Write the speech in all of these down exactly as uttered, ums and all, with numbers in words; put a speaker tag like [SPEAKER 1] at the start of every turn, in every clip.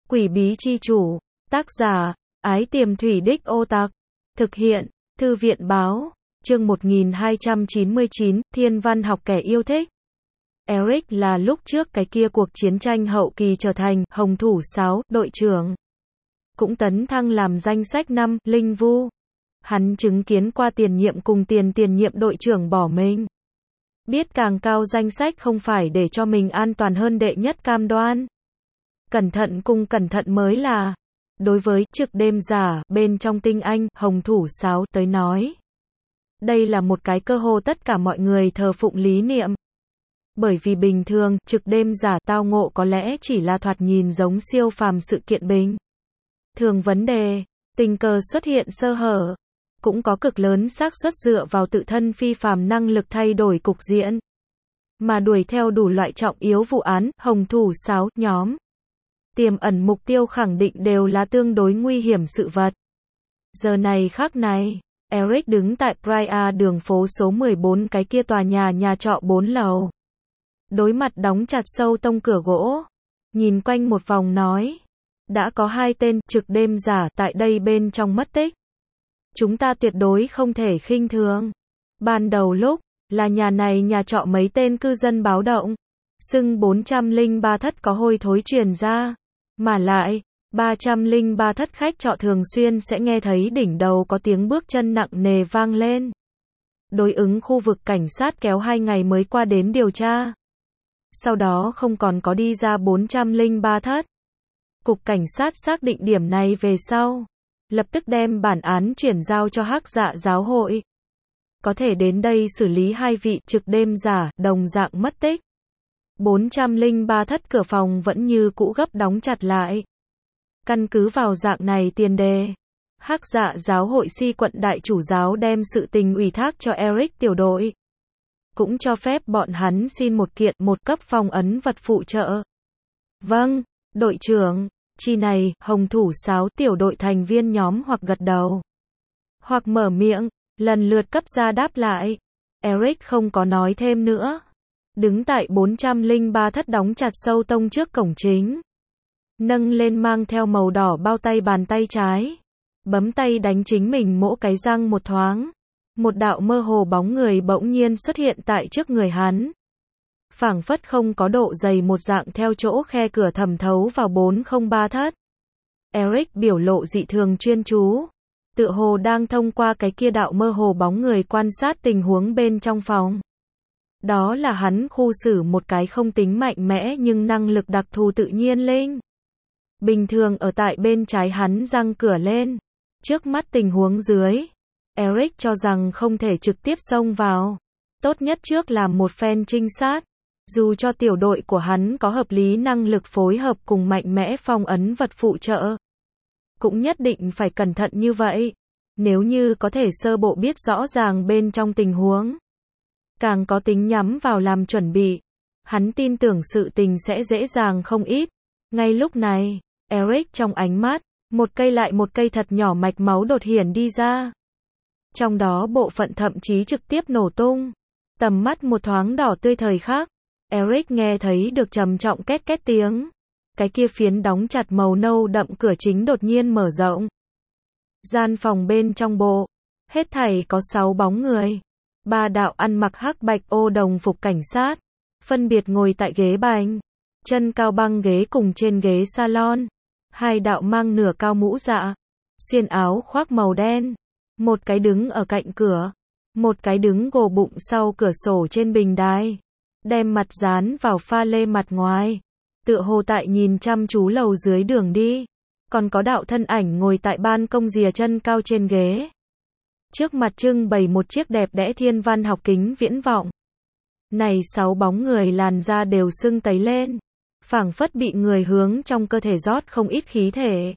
[SPEAKER 1] Quỷ bí chi chủ. Tác giả, Ái Tiềm Thủy Đích Ô Tặc. Thực hiện, Thư viện báo. Chương một nghìn hai trăm chín mươi chín, Thiên văn học kẻ yêu thích. Eric là lúc trước cái kia cuộc chiến tranh hậu kỳ trở thành Hồng Thủ Sáo, đội trưởng. Cũng tấn thăng làm danh sách năm, Linh Vu. Hắn chứng kiến qua tiền nhiệm cùng tiền tiền nhiệm đội trưởng bỏ mình. Biết càng cao danh sách không phải để cho mình an toàn hơn đệ nhất cam đoan. Cẩn thận cùng cẩn thận mới là. Đối với trực đêm giả, bên trong tinh anh, Hồng Thủ Sáo tới nói. Đây là một cái cơ hồ tất cả mọi người thờ phụng lý niệm. Bởi vì bình thường, trực đêm giả tao ngộ có lẽ chỉ là thoạt nhìn giống siêu phàm sự kiện bình. Thường vấn đề, tình cờ xuất hiện sơ hở, cũng có cực lớn xác suất dựa vào tự thân phi phàm năng lực thay đổi cục diện. Mà đuổi theo đủ loại trọng yếu vụ án, Hồng Thủ Sáo, nhóm. Tiềm ẩn mục tiêu khẳng định đều là tương đối nguy hiểm sự vật. Giờ này khắc này, Eric đứng tại Praia đường phố số mười bốn cái kia tòa nhà nhà trọ bốn lầu. Đối mặt đóng chặt sâu tông cửa gỗ. Nhìn quanh một vòng nói. Đã có hai tên trực đêm giả tại đây bên trong mất tích. Chúng ta tuyệt đối không thể khinh thường. Ban đầu lúc, là nhà này nhà trọ mấy tên cư dân báo động. Xưng bốn trăm lẻ ba thất có hôi thối truyền ra. Mà lại, ba trăm lẻ ba thất khách trọ thường xuyên sẽ nghe thấy đỉnh đầu có tiếng bước chân nặng nề vang lên. Đối ứng khu vực cảnh sát kéo hai ngày mới qua đến điều tra. Sau đó không còn có đi ra bốn trăm lẻ ba thất. Cục cảnh sát xác định điểm này về sau. Lập tức đem bản án chuyển giao cho Hắc Dạ giáo hội. Có thể đến đây xử lý hai vị trực đêm giả, đồng dạng mất tích. bốn trăm lẻ ba thất cửa phòng vẫn như cũ gấp đóng chặt lại. Căn cứ vào dạng này tiền đề. Hắc Dạ giáo hội si quận đại chủ giáo đem sự tình ủy thác cho Eric tiểu đội. Cũng cho phép bọn hắn xin một kiện một cấp phong ấn vật phụ trợ. Vâng, đội trưởng. Chi này, Hồng Thủ Sáo tiểu đội thành viên nhóm hoặc gật đầu. Hoặc mở miệng, lần lượt cấp ra đáp lại. Eric không có nói thêm nữa. Đứng tại bốn trăm lẻ ba thất đóng chặt sâu tông trước cổng chính. Nâng lên mang theo màu đỏ bao tay bàn tay trái. Bấm tay đánh chính mình mỗ cái răng một thoáng. Một đạo mơ hồ bóng người bỗng nhiên xuất hiện tại trước người hắn. Phảng phất không có độ dày một dạng theo chỗ khe cửa thẩm thấu vào bốn không ba thất. Eric biểu lộ dị thường chuyên chú. Tựa hồ đang thông qua cái kia đạo mơ hồ bóng người quan sát tình huống bên trong phòng. Đó là hắn khu xử một cái không tính mạnh mẽ nhưng năng lực đặc thù tự nhiên linh. Bình thường ở tại bên trái hắn răng cửa lên. Trước mắt tình huống dưới. Eric cho rằng không thể trực tiếp xông vào. Tốt nhất trước làm một phen trinh sát. Dù cho tiểu đội của hắn có hợp lý năng lực phối hợp cùng mạnh mẽ phong ấn vật phụ trợ. Cũng nhất định phải cẩn thận như vậy. Nếu như có thể sơ bộ biết rõ ràng bên trong tình huống. Càng có tính nhắm vào làm chuẩn bị. Hắn tin tưởng sự tình sẽ dễ dàng không ít. Ngay lúc này, Eric trong ánh mắt, một cây lại một cây thật nhỏ mạch máu đột hiển đi ra. Trong đó bộ phận thậm chí trực tiếp nổ tung. Tầm mắt một thoáng đỏ tươi thời khắc. Eric nghe thấy được trầm trọng két két tiếng. Cái kia phiến đóng chặt màu nâu đậm cửa chính đột nhiên mở rộng. Gian phòng bên trong bộ. Hết thảy có sáu bóng người. Ba đạo ăn mặc hắc bạch ô đồng phục cảnh sát. Phân biệt ngồi tại ghế bành. Chân cao băng ghế cùng trên ghế salon. Hai đạo mang nửa cao mũ dạ. Xiên áo khoác màu đen. Một cái đứng ở cạnh cửa. Một cái đứng gồ bụng sau cửa sổ trên bình đài. Đem mặt dán vào pha lê mặt ngoài. Tựa hồ tại nhìn chăm chú lầu dưới đường đi. Còn có đạo thân ảnh ngồi tại ban công rìa chân cao trên ghế. Trước mặt trưng bày một chiếc đẹp đẽ thiên văn học kính viễn vọng. Này sáu bóng người làn da đều sưng tấy lên. Phảng phất bị người hướng trong cơ thể rót không ít khí thể.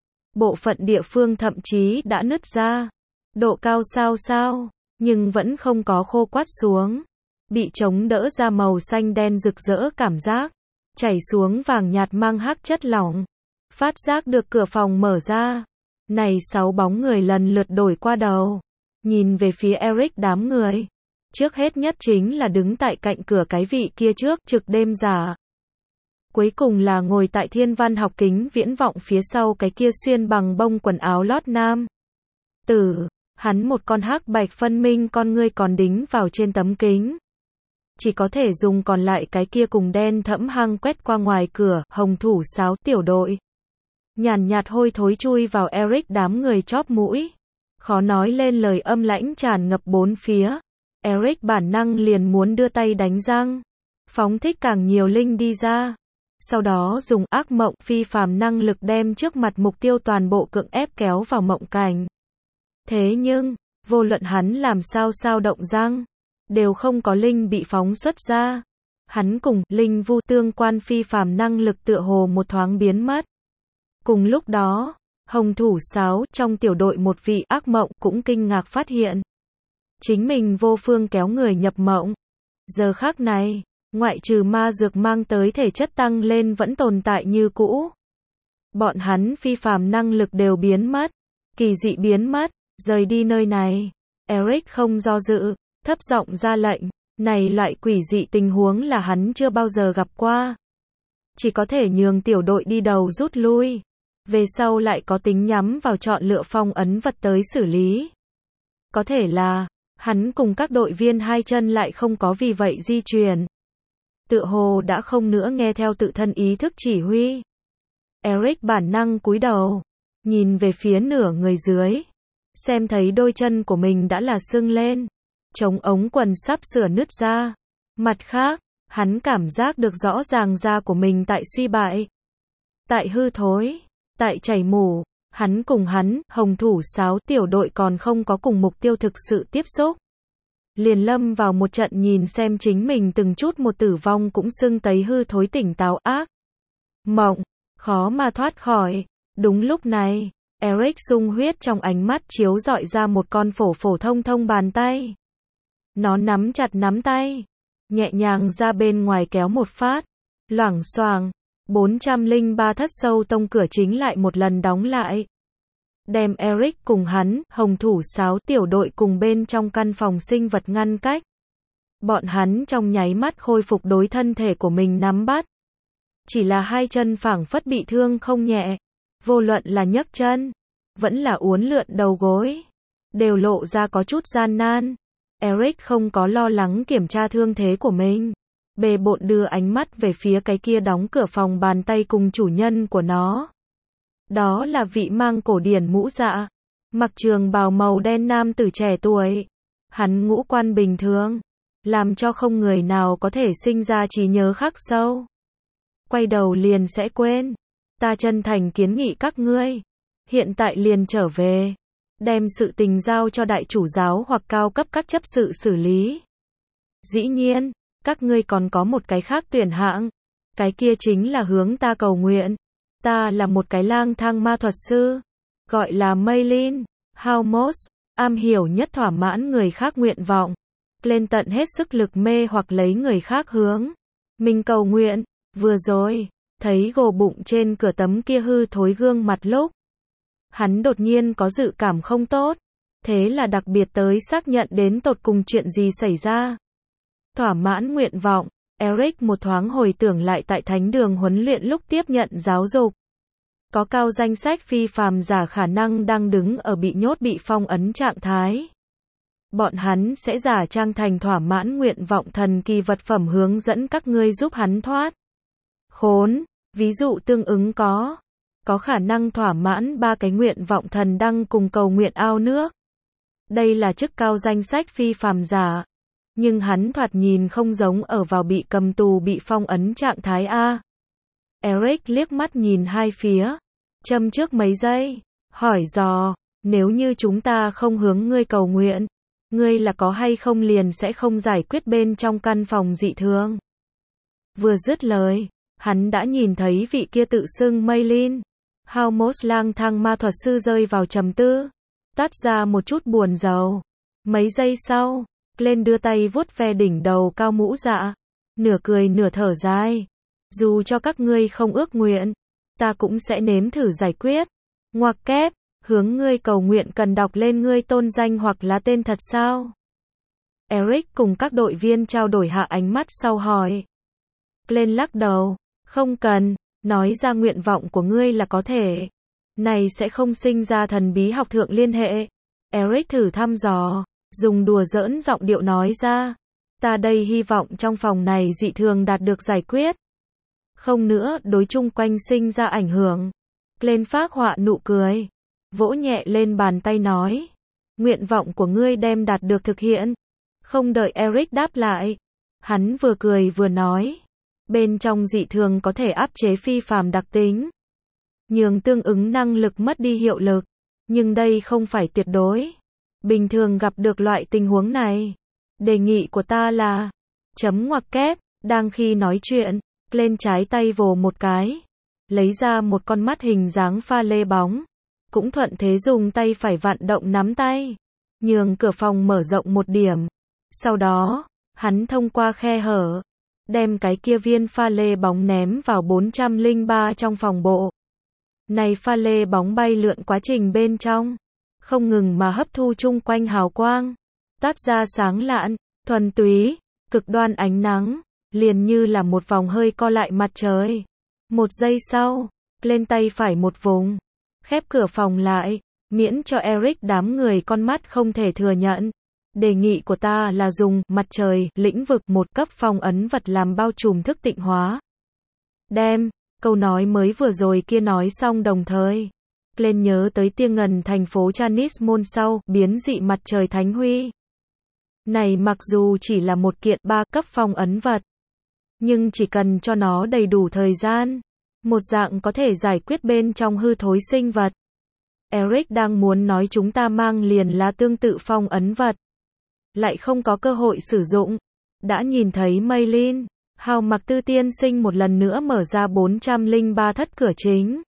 [SPEAKER 1] Bộ phận địa phương thậm chí đã nứt ra. Độ cao sao sao, nhưng vẫn không có khô quắt xuống. Bị chống đỡ ra màu xanh đen rực rỡ cảm giác. Chảy xuống vàng nhạt mang hắc chất lỏng. Phát giác được cửa phòng mở ra. Này sáu bóng người lần lượt đổi qua đầu. Nhìn về phía Eric đám người. Trước hết nhất chính là đứng tại cạnh cửa cái vị kia trước trực đêm giả. Cuối cùng là ngồi tại thiên văn học kính viễn vọng phía sau cái kia xuyên bằng bông quần áo lót nam tử, hắn một con hắc bạch phân minh con ngươi còn đính vào trên tấm kính. Chỉ có thể dùng còn lại cái kia cùng đen thẫm hăng quét qua ngoài cửa, hồng thủ sáo tiểu đội. Nhàn nhạt hôi thối chui vào Eric đám người chóp mũi. Khó nói lên lời âm lãnh tràn ngập bốn phía. Eric bản năng liền muốn đưa tay đánh răng. Phóng thích càng nhiều linh đi ra. Sau đó dùng ác mộng phi phàm năng lực đem trước mặt mục tiêu toàn bộ cưỡng ép kéo vào mộng cảnh. Thế nhưng, vô luận hắn làm sao sao động răng, đều không có linh bị phóng xuất ra. Hắn cùng linh vu tương quan phi phàm năng lực tựa hồ một thoáng biến mất. Cùng lúc đó, hồng thủ sáo trong tiểu đội một vị ác mộng cũng kinh ngạc phát hiện. Chính mình vô phương kéo người nhập mộng. Giờ khắc này, ngoại trừ ma dược mang tới thể chất tăng lên vẫn tồn tại như cũ. Bọn hắn phi phàm năng lực đều biến mất. Kỳ dị biến mất, rời đi nơi này. Eric không do dự, thấp giọng ra lệnh. Này loại quỷ dị tình huống là hắn chưa bao giờ gặp qua. Chỉ có thể nhường tiểu đội đi đầu rút lui. Về sau lại có tính nhắm vào chọn lựa phong ấn vật tới xử lý. Có thể là, hắn cùng các đội viên hai chân lại không có vì vậy di chuyển. Tựa hồ đã không nữa nghe theo tự thân ý thức chỉ huy. Eric bản năng cúi đầu, nhìn về phía nửa người dưới. Xem thấy đôi chân của mình đã là sưng lên. Trống ống quần sắp sửa nứt ra. Mặt khác, hắn cảm giác được rõ ràng da của mình tại suy bại. Tại hư thối. Tại chảy mủ. Hắn cùng hắn, hồng thủ sáo tiểu đội còn không có cùng mục tiêu thực sự tiếp xúc. Liền lâm vào một trận nhìn xem chính mình từng chút một tử vong cũng sưng tấy hư thối tỉnh táo ác. Mộng, khó mà thoát khỏi. Đúng lúc này, Eric sung huyết trong ánh mắt chiếu rọi ra một con phổ phổ thông thông bàn tay. Nó nắm chặt nắm tay, nhẹ nhàng ra bên ngoài kéo một phát, loảng xoảng, bốn trăm lẻ ba thất sâu tông cửa chính lại một lần đóng lại. Đem Eric cùng hắn, hồng thủ sáo tiểu đội cùng bên trong căn phòng sinh vật ngăn cách. Bọn hắn trong nháy mắt khôi phục đối thân thể của mình nắm bắt. Chỉ là hai chân phảng phất bị thương không nhẹ. Vô luận là nhấc chân, vẫn là uốn lượn đầu gối, đều lộ ra có chút gian nan. Eric không có lo lắng kiểm tra thương thế của mình. Bề bộn đưa ánh mắt về phía cái kia đóng cửa phòng bàn tay cùng chủ nhân của nó. Đó là vị mang cổ điển mũ dạ, mặc trường bào màu đen nam tử trẻ tuổi. Hắn ngũ quan bình thường, làm cho không người nào có thể sinh ra trí nhớ khắc sâu. Quay đầu liền sẽ quên. Ta chân thành kiến nghị các ngươi, hiện tại liền trở về, đem sự tình giao cho đại chủ giáo hoặc cao cấp các chấp sự xử lý. Dĩ nhiên, các ngươi còn có một cái khác tuyển hạng, cái kia chính là hướng ta cầu nguyện. Ta là một cái lang thang ma thuật sư, gọi là Maylin Halmos, am hiểu nhất thỏa mãn người khác nguyện vọng, lên tận hết sức lực mê hoặc lấy người khác hướng mình cầu nguyện. Vừa rồi, thấy gồ bụng trên cửa tấm kia hư thối gương mặt lúc, hắn đột nhiên có dự cảm không tốt, thế là đặc biệt tới xác nhận đến tột cùng chuyện gì xảy ra. Thỏa mãn nguyện vọng, Eric một thoáng hồi tưởng lại tại thánh đường huấn luyện lúc tiếp nhận giáo dục. Có cao danh sách phi phàm giả khả năng đang đứng ở bị nhốt bị phong ấn trạng thái. Bọn hắn sẽ giả trang thành thỏa mãn nguyện vọng thần kỳ vật phẩm hướng dẫn các ngươi giúp hắn thoát khốn. Ví dụ tương ứng có, có khả năng thỏa mãn ba cái nguyện vọng thần đăng cùng cầu nguyện ao nước. Đây là chức cao danh sách phi phàm giả. Nhưng hắn thoạt nhìn không giống ở vào bị cầm tù bị phong ấn trạng thái A. Eric liếc mắt nhìn hai phía, châm trước mấy giây, hỏi dò, nếu như chúng ta không hướng ngươi cầu nguyện, ngươi là có hay không liền sẽ không giải quyết bên trong căn phòng dị thường. Vừa dứt lời, hắn đã nhìn thấy vị kia tự xưng Maylin Halmos lang thang ma thuật sư rơi vào trầm tư, tắt ra một chút buồn rầu. Mấy giây sau, lên đưa tay vuốt ve đỉnh đầu cao mũ dạ, nửa cười nửa thở dài. Dù cho các ngươi không ước nguyện, ta cũng sẽ nếm thử giải quyết. Ngoặc kép, hướng ngươi cầu nguyện cần đọc lên ngươi tôn danh hoặc là tên thật sao? Eric cùng các đội viên trao đổi hạ ánh mắt sau hỏi. Lên lắc đầu, Không cần, nói ra nguyện vọng của ngươi là có thể. Này sẽ không sinh ra thần bí học thượng liên hệ. Eric thử thăm dò, dùng đùa giỡn giọng điệu nói ra. Ta đây hy vọng trong phòng này dị thường đạt được giải quyết. Không nữa đối chung quanh sinh ra ảnh hưởng. Glenn phác họa nụ cười. Vỗ nhẹ lên bàn tay nói. Nguyện vọng của ngươi đem đạt được thực hiện. Không đợi Eric đáp lại. Hắn vừa cười vừa nói. Bên trong dị thường có thể áp chế phi phàm đặc tính. Nhường tương ứng năng lực mất đi hiệu lực. Nhưng đây không phải tuyệt đối. Bình thường gặp được loại tình huống này. Đề nghị của ta là. Chấm ngoặc kép. Đang khi nói chuyện. Lên trái tay vồ một cái. Lấy ra một con mắt hình dáng pha lê bóng. Cũng thuận thế dùng tay phải vặn động nắm tay. Nhường cửa phòng mở rộng một điểm. Sau đó, hắn thông qua khe hở. Đem cái kia viên pha lê bóng ném vào bốn trăm lẻ ba trong phòng bộ. Này pha lê bóng bay lượn quá trình bên trong. Không ngừng mà hấp thu chung quanh hào quang. Toát ra sáng lạn, thuần túy, cực đoan ánh nắng. Liền như là một vòng hơi co lại mặt trời. Một giây sau, lên tay phải một vùng. Khép cửa phòng lại, miễn cho Eric đám người con mắt không thể thừa nhận. Đề nghị của ta là dùng mặt trời, lĩnh vực một cấp phong ấn vật làm bao trùm thức tịnh hóa. Đem, câu nói mới vừa rồi kia nói xong đồng thời. Lên nhớ tới Tia Ngần thành phố Chanis môn sau, biến dị mặt trời thánh huy. Này mặc dù chỉ là một kiện ba cấp phong ấn vật. Nhưng chỉ cần cho nó đầy đủ thời gian. Một dạng có thể giải quyết bên trong hư thối sinh vật. Eric đang muốn nói chúng ta mang liền là tương tự phong ấn vật. Lại không có cơ hội sử dụng. Đã nhìn thấy Maylin, Hào Mặc Tư tiên sinh một lần nữa mở ra bốn trăm lẻ ba thất cửa chính.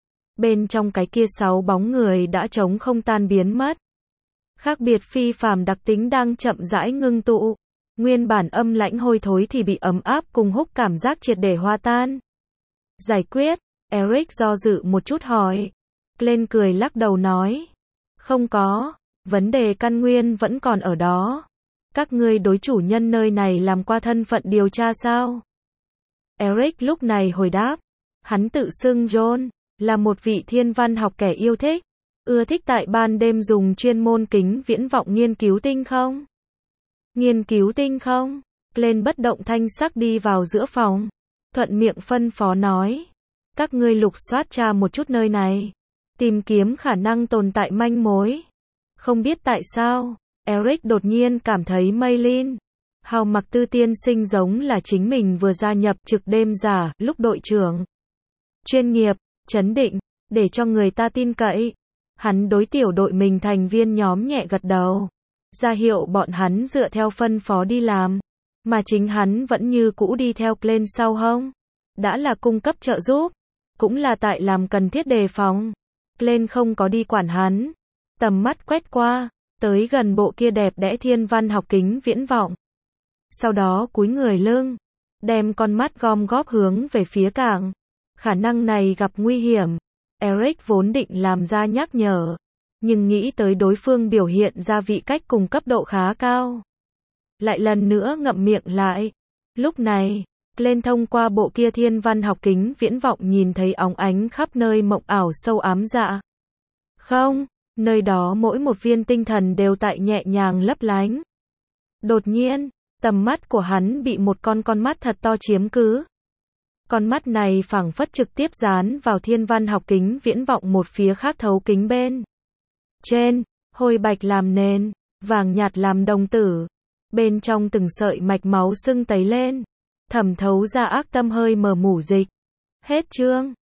[SPEAKER 1] Bên trong cái kia sáu bóng người đã trống không tan biến mất. Khác biệt phi phàm đặc tính đang chậm rãi ngưng tụ. Nguyên bản âm lãnh hôi thối thì bị ấm áp cùng húc cảm giác triệt để hòa tan. Giải quyết, Eric do dự một chút hỏi. Lên cười lắc đầu nói. Không có, vấn đề căn nguyên vẫn còn ở đó. Các ngươi đối chủ nhân nơi này làm qua thân phận điều tra sao? Eric lúc này hồi đáp. Hắn tự xưng John, là một vị thiên văn học kẻ yêu thích. Ưa thích tại ban đêm dùng chuyên môn kính viễn vọng nghiên cứu tinh không? Nghiên cứu tinh không? Lên bất động thanh sắc đi vào giữa phòng. Thuận miệng phân phó nói. Các ngươi lục soát tra một chút nơi này. Tìm kiếm khả năng tồn tại manh mối. Không biết tại sao, Eric đột nhiên cảm thấy Maylin, Hào Mặc Tư tiên sinh giống là chính mình vừa gia nhập trực đêm giả, lúc đội trưởng. Chuyên nghiệp, chấn định, để cho người ta tin cậy. Hắn đối tiểu đội mình thành viên nhóm nhẹ gật đầu. Ra hiệu bọn hắn dựa theo phân phó đi làm. Mà chính hắn vẫn như cũ đi theo lên sau hông. Đã là cung cấp trợ giúp. Cũng là tại làm cần thiết đề phòng. Lên không có đi quản hắn. Tầm mắt quét qua. Tới gần bộ kia đẹp đẽ thiên văn học kính viễn vọng. Sau đó cúi người lưng. Đem con mắt gom góp hướng về phía cảng. Khả năng này gặp nguy hiểm. Eric vốn định làm ra nhắc nhở. Nhưng nghĩ tới đối phương biểu hiện ra vị cách cùng cấp độ khá cao. Lại lần nữa ngậm miệng lại. Lúc này, lên thông qua bộ kia thiên văn học kính viễn vọng nhìn thấy óng ánh khắp nơi mộng ảo sâu ám dạ. Không, nơi đó mỗi một viên tinh thần đều tại nhẹ nhàng lấp lánh. Đột nhiên, tầm mắt của hắn bị một con con mắt thật to chiếm cứ. Con mắt này phảng phất trực tiếp dán vào thiên văn học kính viễn vọng một phía khác thấu kính bên. Trên, hôi bạch làm nền, vàng nhạt làm đồng tử. Bên trong từng sợi mạch máu sưng tấy lên. Thẩm thấu ra ác tâm hơi mờ mủ dịch. Hết chương.